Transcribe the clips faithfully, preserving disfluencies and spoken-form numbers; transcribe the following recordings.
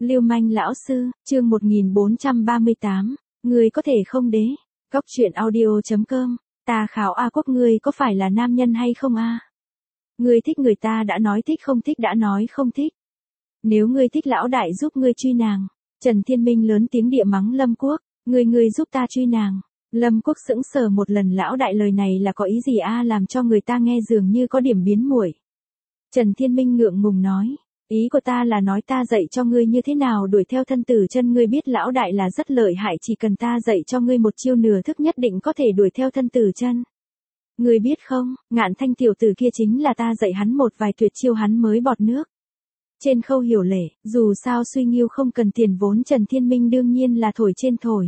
Lưu manh lão sư, chương một nghìn bốn trăm ba mươi tám, ngươi có thể không đế. Góc truyện audio.com, ta khảo A Quốc ngươi có phải là nam nhân hay không a? Ngươi thích người ta đã nói thích, không thích đã nói không thích. Nếu ngươi thích lão đại giúp ngươi truy nàng. Trần Thiên Minh lớn tiếng địa mắng Lâm Quốc, ngươi ngươi giúp ta truy nàng. Lâm Quốc sững sờ một lần, lão đại lời này là có ý gì a, làm cho người ta nghe dường như có điểm biến muội. Trần Thiên Minh ngượng ngùng nói, ý của ta là nói ta dạy cho ngươi như thế nào đuổi theo thân tử chân, ngươi biết lão đại là rất lợi hại, chỉ cần ta dạy cho ngươi một chiêu nửa thức nhất định có thể đuổi theo thân tử chân. Ngươi biết không, Ngạn Thanh tiểu tử kia chính là ta dạy hắn một vài tuyệt chiêu hắn mới bọt nước. Trên khâu hiểu lễ, dù sao suy nghiêu không cần tiền vốn, Trần Thiên Minh đương nhiên là thổi trên thổi.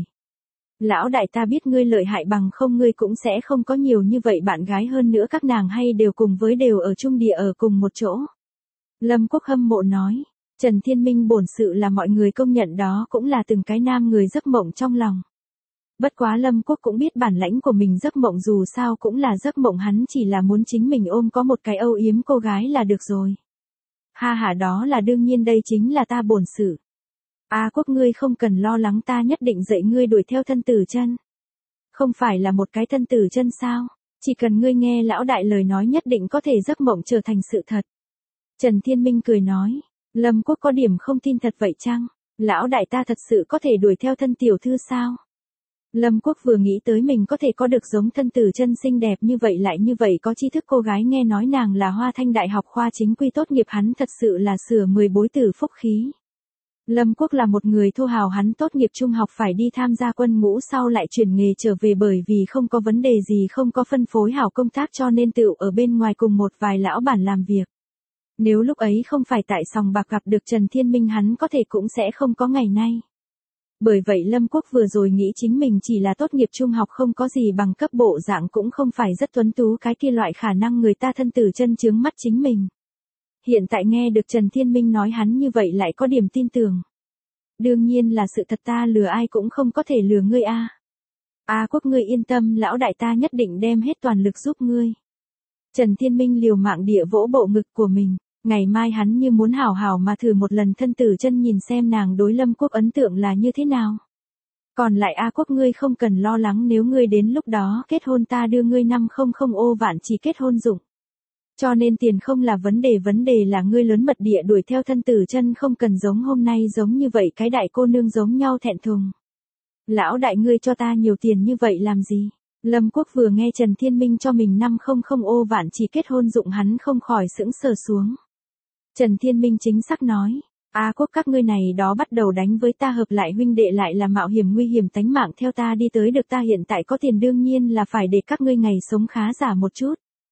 Lão đại ta biết ngươi lợi hại, bằng không ngươi cũng sẽ không có nhiều như vậy bạn gái, hơn nữa các nàng hay đều cùng với đều ở chung địa ở cùng một chỗ. Lâm Quốc hâm mộ nói, Trần Thiên Minh bổn sự là mọi người công nhận đó cũng là từng cái nam người giấc mộng trong lòng. Bất quá Lâm Quốc cũng biết bản lãnh của mình, giấc mộng dù sao cũng là giấc mộng, hắn chỉ là muốn chính mình ôm có một cái âu yếm cô gái là được rồi. Ha ha, đó là đương nhiên, đây chính là ta bổn sự. A Quốc ngươi không cần lo lắng, ta nhất định dạy ngươi đuổi theo thân tử chân. Không phải là một cái thân tử chân sao, chỉ cần ngươi nghe lão đại lời nói nhất định có thể giấc mộng trở thành sự thật. Trần Thiên Minh cười nói, Lâm Quốc có điểm không tin thật vậy chăng? Lão đại ta thật sự có thể đuổi theo thân tiểu thư sao? Lâm Quốc vừa nghĩ tới mình có thể có được giống thân tử chân xinh đẹp như vậy, lại như vậy có tri thức cô gái, nghe nói nàng là Hoa Thanh Đại học khoa chính quy tốt nghiệp, hắn thật sự là sửa mười bối tử phúc khí. Lâm Quốc là một người thô hào, hắn tốt nghiệp trung học phải đi tham gia quân ngũ, sau lại chuyển nghề trở về, bởi vì không có vấn đề gì, không có phân phối hảo công tác, cho nên tự ở bên ngoài cùng một vài lão bản làm việc. Nếu lúc ấy không phải tại sòng bạc gặp được Trần Thiên Minh, hắn có thể cũng sẽ không có ngày nay. Bởi vậy Lâm Quốc vừa rồi nghĩ chính mình chỉ là tốt nghiệp trung học, không có gì bằng cấp, bộ dạng cũng không phải rất tuấn tú cái kia loại, khả năng người ta thân tử chân chướng mắt chính mình. Hiện tại nghe được Trần Thiên Minh nói hắn như vậy lại có điểm tin tưởng. Đương nhiên là sự thật, ta lừa ai cũng không có thể lừa ngươi a. A Quốc ngươi yên tâm, lão đại ta nhất định đem hết toàn lực giúp ngươi. Trần Thiên Minh liều mạng địa vỗ bộ ngực của mình, ngày mai hắn như muốn hảo hảo mà thử một lần thân tử chân, nhìn xem nàng đối Lâm Quốc ấn tượng là như thế nào. Còn lại A Quốc ngươi không cần lo lắng, nếu ngươi đến lúc đó kết hôn ta đưa ngươi năm trăm ô vạn chỉ kết hôn dụng. Cho nên tiền không là vấn đề, vấn đề là ngươi lớn mật địa đuổi theo thân tử chân, không cần giống hôm nay giống như vậy cái đại cô nương giống nhau thẹn thùng. Lão đại ngươi cho ta nhiều tiền như vậy làm gì? Lâm Quốc vừa nghe Trần Thiên Minh cho mình năm trăm ô vạn chỉ kết hôn dụng, hắn không khỏi sững sờ xuống. Trần Thiên Minh chính xác nói, A Quốc các ngươi này đó bắt đầu đánh với ta, hợp lại huynh đệ lại là mạo hiểm nguy hiểm tánh mạng theo ta đi tới được, ta hiện tại có tiền đương nhiên là phải để các ngươi ngày sống khá giả một chút.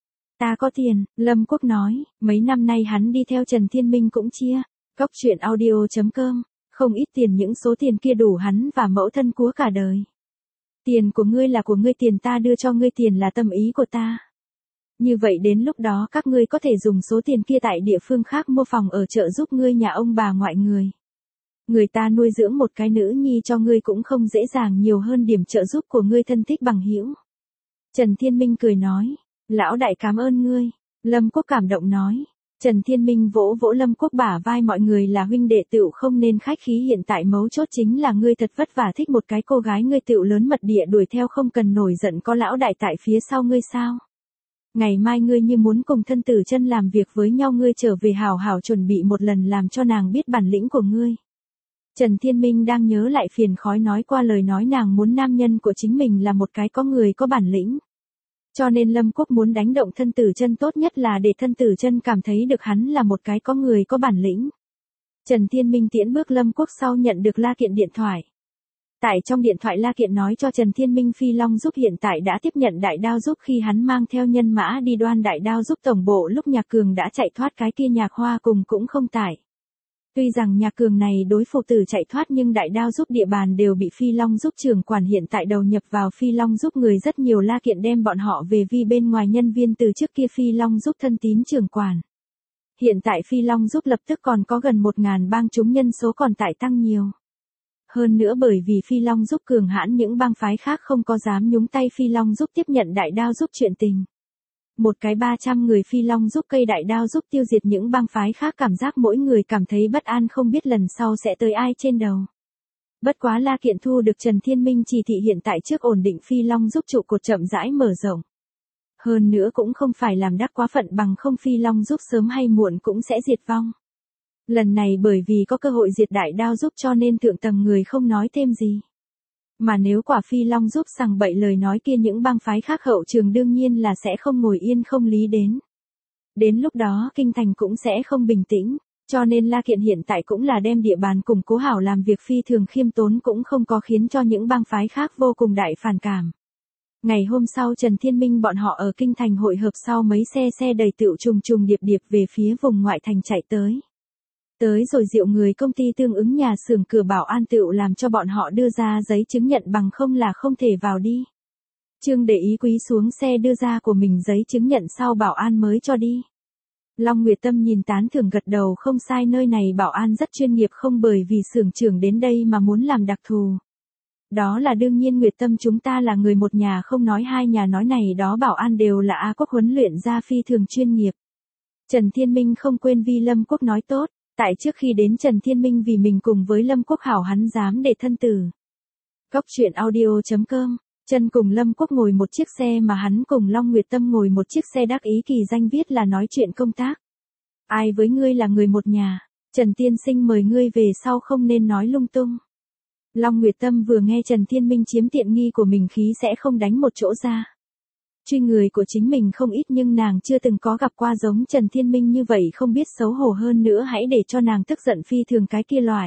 Ta có tiền, Lâm Quốc nói, mấy năm nay hắn đi theo Trần Thiên Minh cũng chia. Góc truyện audio.com, không ít tiền, những số tiền kia đủ hắn và mẫu thân của cả đời. Tiền của ngươi là của ngươi, tiền ta đưa cho ngươi, tiền là tâm ý của ta. Như vậy đến lúc đó các ngươi có thể dùng số tiền kia tại địa phương khác mua phòng ở, trợ giúp ngươi nhà ông bà ngoại người. Người ta nuôi dưỡng một cái nữ nhi cho ngươi cũng không dễ dàng, nhiều hơn điểm trợ giúp của ngươi thân thích bằng hữu. Trần Thiên Minh cười nói, lão đại cảm ơn ngươi. Lâm Quốc cảm động nói. Trần Thiên Minh vỗ vỗ Lâm Quốc bả vai, mọi người là huynh đệ tựu không nên khách khí, hiện tại mấu chốt chính là ngươi thật vất vả thích một cái cô gái, ngươi tựu lớn mật địa đuổi theo, không cần nổi giận, có lão đại tại phía sau ngươi sao? Ngày mai ngươi như muốn cùng thân tử chân làm việc với nhau, ngươi trở về hảo hảo chuẩn bị một lần, làm cho nàng biết bản lĩnh của ngươi. Trần Thiên Minh đang nhớ lại phiền khói nói qua lời nói, nàng muốn nam nhân của chính mình là một cái có người có bản lĩnh. Cho nên Lâm Quốc muốn đánh động thân tử chân, tốt nhất là để thân tử chân cảm thấy được hắn là một cái có người có bản lĩnh. Trần Thiên Minh tiễn bước Lâm Quốc sau nhận được la kiện điện thoại. Tại trong điện thoại la kiện nói cho Trần Thiên Minh Phi Long giúp hiện tại đã tiếp nhận đại đao giúp, khi hắn mang theo nhân mã đi đoan đại đao giúp tổng bộ lúc Nhạc Cường đã chạy thoát, cái kia Nhạc Hoa cùng cũng không tại. Tuy rằng Nhạc Cường này đối phụ tử chạy thoát, nhưng đại đao giúp địa bàn đều bị Phi Long giúp trưởng quản hiện tại đầu nhập vào Phi Long giúp người rất nhiều, la kiện đem bọn họ về vi bên ngoài nhân viên từ trước kia Phi Long giúp thân tín trưởng quản. Hiện tại Phi Long giúp lập tức còn có gần một ngàn bang chúng, nhân số còn tại tăng nhiều. Hơn nữa bởi vì Phi Long giúp cường hãn, những bang phái khác không có dám nhúng tay, Phi Long giúp tiếp nhận đại đao giúp chuyện tình. Một cái ba trăm người phi long giúp cây đại đao giúp tiêu diệt những bang phái khác, cảm giác mỗi người cảm thấy bất an không biết lần sau sẽ tới ai trên đầu. Bất quá La Kiện thu được Trần Thiên Minh chỉ thị hiện tại trước ổn định phi long giúp trụ cột chậm rãi mở rộng. Hơn nữa cũng không phải làm đắc quá phận, bằng không phi long giúp sớm hay muộn cũng sẽ diệt vong. Lần này bởi vì có cơ hội diệt đại đao giúp cho nên thượng tầng người không nói thêm gì. Mà nếu quả phi long giúp sằng bậy lời nói kia, những bang phái khác hậu trường đương nhiên là sẽ không ngồi yên không lý đến. Đến lúc đó kinh thành cũng sẽ không bình tĩnh, cho nên La Kiện hiện tại cũng là đem địa bàn củng cố hảo, làm việc phi thường khiêm tốn, cũng không có khiến cho những bang phái khác vô cùng đại phản cảm. Ngày hôm sau Trần Thiên Minh bọn họ ở kinh thành hội hợp, sau mấy xe xe đầy tựu trùng trùng điệp điệp về phía vùng ngoại thành chạy tới. Tới rồi rượu người công ty tương ứng nhà xưởng cửa bảo an tựu làm cho bọn họ đưa ra giấy chứng nhận, bằng không là không thể vào đi. Trương để ý quý xuống xe đưa ra của mình giấy chứng nhận sau bảo an mới cho đi. Long Nguyệt Tâm nhìn tán thưởng gật đầu, không sai, nơi này bảo an rất chuyên nghiệp, không bởi vì xưởng trưởng đến đây mà muốn làm đặc thù. Đó là đương nhiên Nguyệt Tâm, chúng ta là người một nhà không nói hai nhà, nói này đó bảo an đều là A Quốc huấn luyện ra phi thường chuyên nghiệp. Trần Thiên Minh không quên vi Lâm Quốc nói tốt, tại trước khi đến Trần Thiên Minh vì mình cùng với Lâm Quốc hảo, hắn dám để thân tử. Góc truyện audio chấm com, Trần cùng Lâm Quốc ngồi một chiếc xe mà hắn cùng Long Nguyệt Tâm ngồi một chiếc xe, đắc ý kỳ danh viết là nói chuyện công tác. Ai với ngươi là người một nhà, Trần tiên sinh mời ngươi về sau không nên nói lung tung. Long Nguyệt Tâm vừa nghe Trần Thiên Minh chiếm tiện nghi của mình khí sẽ không đánh một chỗ ra. Truy người của chính mình không ít nhưng nàng chưa từng có gặp qua giống Trần Thiên Minh như vậy không biết xấu hổ, hơn nữa hãy để cho nàng tức giận phi thường cái kia loại.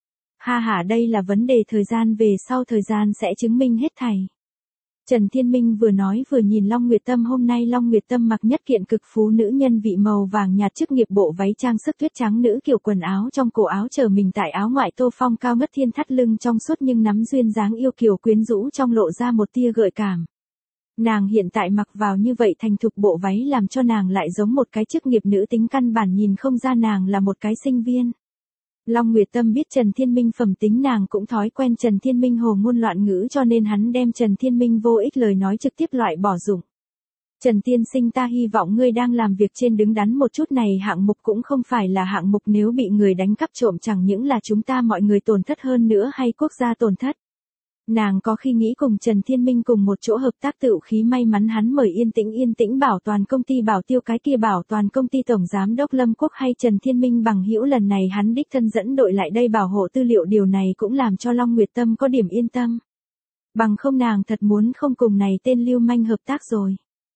Ha ha, đây là vấn đề thời gian, về sau thời gian sẽ chứng minh hết thảy. Trần Thiên Minh vừa nói vừa nhìn Long Nguyệt Tâm. Hôm nay Long Nguyệt Tâm mặc nhất kiện cực phú nữ nhân vị màu vàng nhạt chức nghiệp bộ váy trang sức tuyết trắng nữ kiểu, quần áo trong cổ áo chờ mình tại áo ngoại tô phong cao ngất thiên, thắt lưng trong suốt nhưng nắm duyên dáng yêu kiều quyến rũ trong lộ ra một tia gợi cảm. Nàng hiện tại mặc vào như vậy thành thục bộ váy làm cho nàng lại giống một cái chức nghiệp nữ tính, căn bản nhìn không ra nàng là một cái sinh viên. Long Nguyệt Tâm biết Trần Thiên Minh phẩm tính, nàng cũng thói quen Trần Thiên Minh hồ ngôn loạn ngữ, cho nên hắn đem Trần Thiên Minh vô ích lời nói trực tiếp loại bỏ dụng. Trần tiên sinh, ta hy vọng ngươi đang làm việc trên đứng đắn một chút, này hạng mục cũng không phải là hạng mục, nếu bị người đánh cắp trộm chẳng những là chúng ta mọi người tổn thất, hơn nữa hay quốc gia tổn thất. Nàng có khi nghĩ cùng Trần Thiên Minh cùng một chỗ hợp tác, tựu khí may mắn hắn mời Yên Tĩnh Yên Tĩnh bảo toàn công ty Bảo Tiêu, cái kia bảo toàn công ty tổng giám đốc Lâm Quốc hay Trần Thiên Minh bằng hữu, lần này hắn đích thân dẫn đội lại đây bảo hộ tư liệu, điều này cũng làm cho Long Nguyệt Tâm có điểm yên tâm. Bằng không nàng thật muốn không cùng này tên lưu manh hợp tác rồi.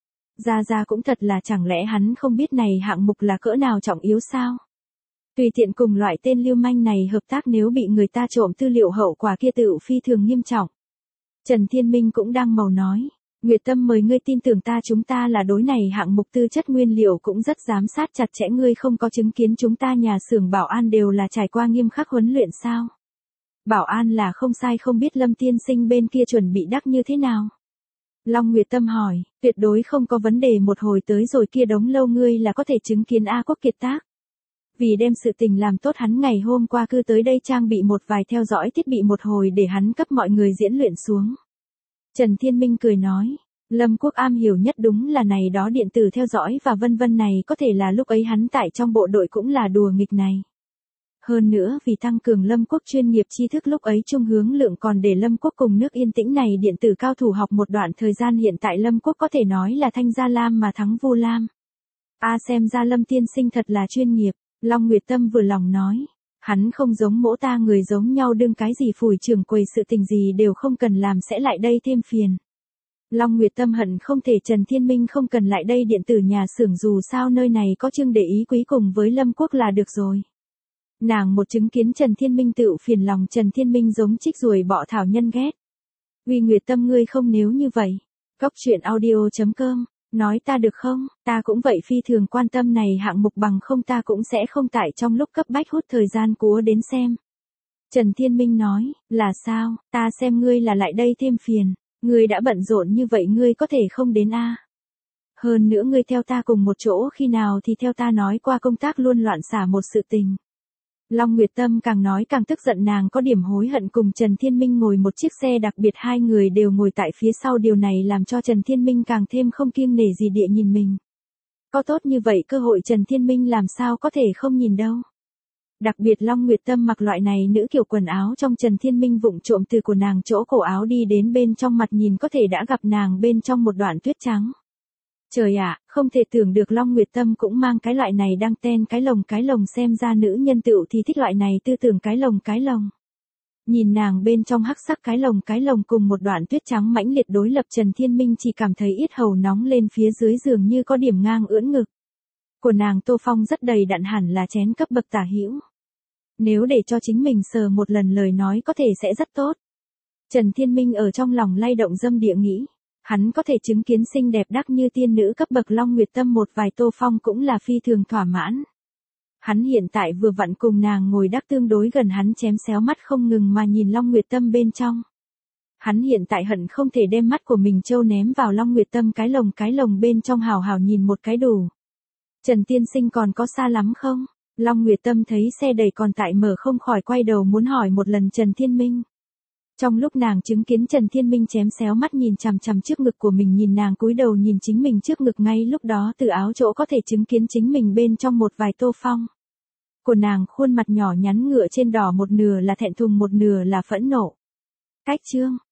Ra ra cũng thật là, chẳng lẽ hắn không biết này hạng mục là cỡ nào trọng yếu sao? Tùy tiện cùng loại tên lưu manh này hợp tác, nếu bị người ta trộm tư liệu hậu quả kia tựu phi thường nghiêm trọng. Trần Thiên Minh cũng đang màu nói, Nguyệt Tâm mời ngươi tin tưởng ta, chúng ta là đối này hạng mục tư chất nguyên liệu cũng rất giám sát chặt chẽ, ngươi không có chứng kiến chúng ta nhà xưởng bảo an đều là trải qua nghiêm khắc huấn luyện sao? Bảo an là không sai, không biết Lâm tiên sinh bên kia chuẩn bị đắc như thế nào? Long Nguyệt Tâm hỏi, tuyệt đối không có vấn đề, một hồi tới rồi kia đống lâu ngươi là có thể chứng kiến A Quốc kiệt tác. Vì đem sự tình làm tốt, hắn ngày hôm qua cứ tới đây trang bị một vài theo dõi thiết bị một hồi để hắn cấp mọi người diễn luyện xuống. Trần Thiên Minh cười nói, Lâm Quốc am hiểu nhất đúng là này đó điện tử theo dõi và vân vân, này có thể là lúc ấy hắn tại trong bộ đội cũng là đùa nghịch này. Hơn nữa vì tăng cường Lâm Quốc chuyên nghiệp tri thức, lúc ấy Trung Hướng Lượng còn để Lâm Quốc cùng nước Yên Tĩnh này điện tử cao thủ học một đoạn thời gian, hiện tại Lâm Quốc có thể nói là thanh Gia Lam mà thắng Vu Lam. A à, xem ra Lâm tiên sinh thật là chuyên nghiệp. Long Nguyệt Tâm vừa lòng nói, hắn không giống mỗ ta người giống nhau đương cái gì phủi trưởng quầy, sự tình gì đều không cần làm sẽ lại đây thêm phiền. Long Nguyệt Tâm hận không thể Trần Thiên Minh không cần lại đây điện tử nhà xưởng, dù sao nơi này có Trương để ý quý cùng với Lâm Quốc là được rồi. Nàng một chứng kiến Trần Thiên Minh tựu phiền lòng, Trần Thiên Minh giống trích ruồi bọ thảo nhân ghét. Uy Nguyệt Tâm, ngươi không nếu như vậy. Góc truyện audio chấm com, nói ta được không, ta cũng vậy phi thường quan tâm này hạng mục, bằng không ta cũng sẽ không tại trong lúc cấp bách hút thời gian cúa đến xem. Trần Thiên Minh nói, là sao, ta xem ngươi là lại đây thêm phiền, ngươi đã bận rộn như vậy ngươi có thể không đến a? À? Hơn nữa ngươi theo ta cùng một chỗ khi nào thì theo ta nói qua công tác luôn loạn xả một sự tình. Long Nguyệt Tâm càng nói càng tức giận, nàng có điểm hối hận cùng Trần Thiên Minh ngồi một chiếc xe đặc biệt, hai người đều ngồi tại phía sau, điều này làm cho Trần Thiên Minh càng thêm không kiêng nể gì địa nhìn mình. Có tốt như vậy cơ hội Trần Thiên Minh làm sao có thể không nhìn đâu. Đặc biệt Long Nguyệt Tâm mặc loại này nữ kiểu quần áo trong, Trần Thiên Minh vụng trộm từ của nàng chỗ cổ áo đi đến bên trong mặt nhìn có thể đã gặp nàng bên trong một đoạn tuyết trắng. Trời ạ, không thể tưởng được Long Nguyệt Tâm cũng mang cái loại này đăng ten cái lồng cái lồng, xem ra nữ nhân tựu thì thích loại này tư tưởng cái lồng cái lồng. Nhìn nàng bên trong hắc sắc cái lồng cái lồng cùng một đoạn tuyết trắng mãnh liệt đối lập, Trần Thiên Minh chỉ cảm thấy yết hầu nóng lên, phía dưới giường như có điểm ngang ưỡn ngực. Của nàng Tô Phong rất đầy đặn, hẳn là chén cấp bậc tả hữu. Nếu để cho chính mình sờ một lần lời nói có thể sẽ rất tốt. Trần Thiên Minh ở trong lòng lay động dâm địa nghĩ. Hắn có thể chứng kiến xinh đẹp đắc như tiên nữ cấp bậc Long Nguyệt Tâm một vài, Tô Phong cũng là phi thường thỏa mãn. Hắn hiện tại vừa vặn cùng nàng ngồi đắc tương đối gần, hắn chém xéo mắt không ngừng mà nhìn Long Nguyệt Tâm bên trong. Hắn hiện tại hận không thể đem mắt của mình trâu ném vào Long Nguyệt Tâm cái lồng cái lồng bên trong hào hào nhìn một cái đủ. Trần tiên sinh còn có xa lắm không? Long Nguyệt Tâm thấy xe đầy còn tại mở không khỏi quay đầu muốn hỏi một lần Trần Thiên Minh. Trong lúc nàng chứng kiến Trần Thiên Minh chém xéo mắt nhìn chằm chằm trước ngực của mình, nhìn nàng cúi đầu nhìn chính mình trước ngực, ngay lúc đó từ áo chỗ có thể chứng kiến chính mình bên trong một vài Tô Phong. Của nàng khuôn mặt nhỏ nhắn ngựa trên đỏ, một nửa là thẹn thùng một nửa là phẫn nộ. Cách chương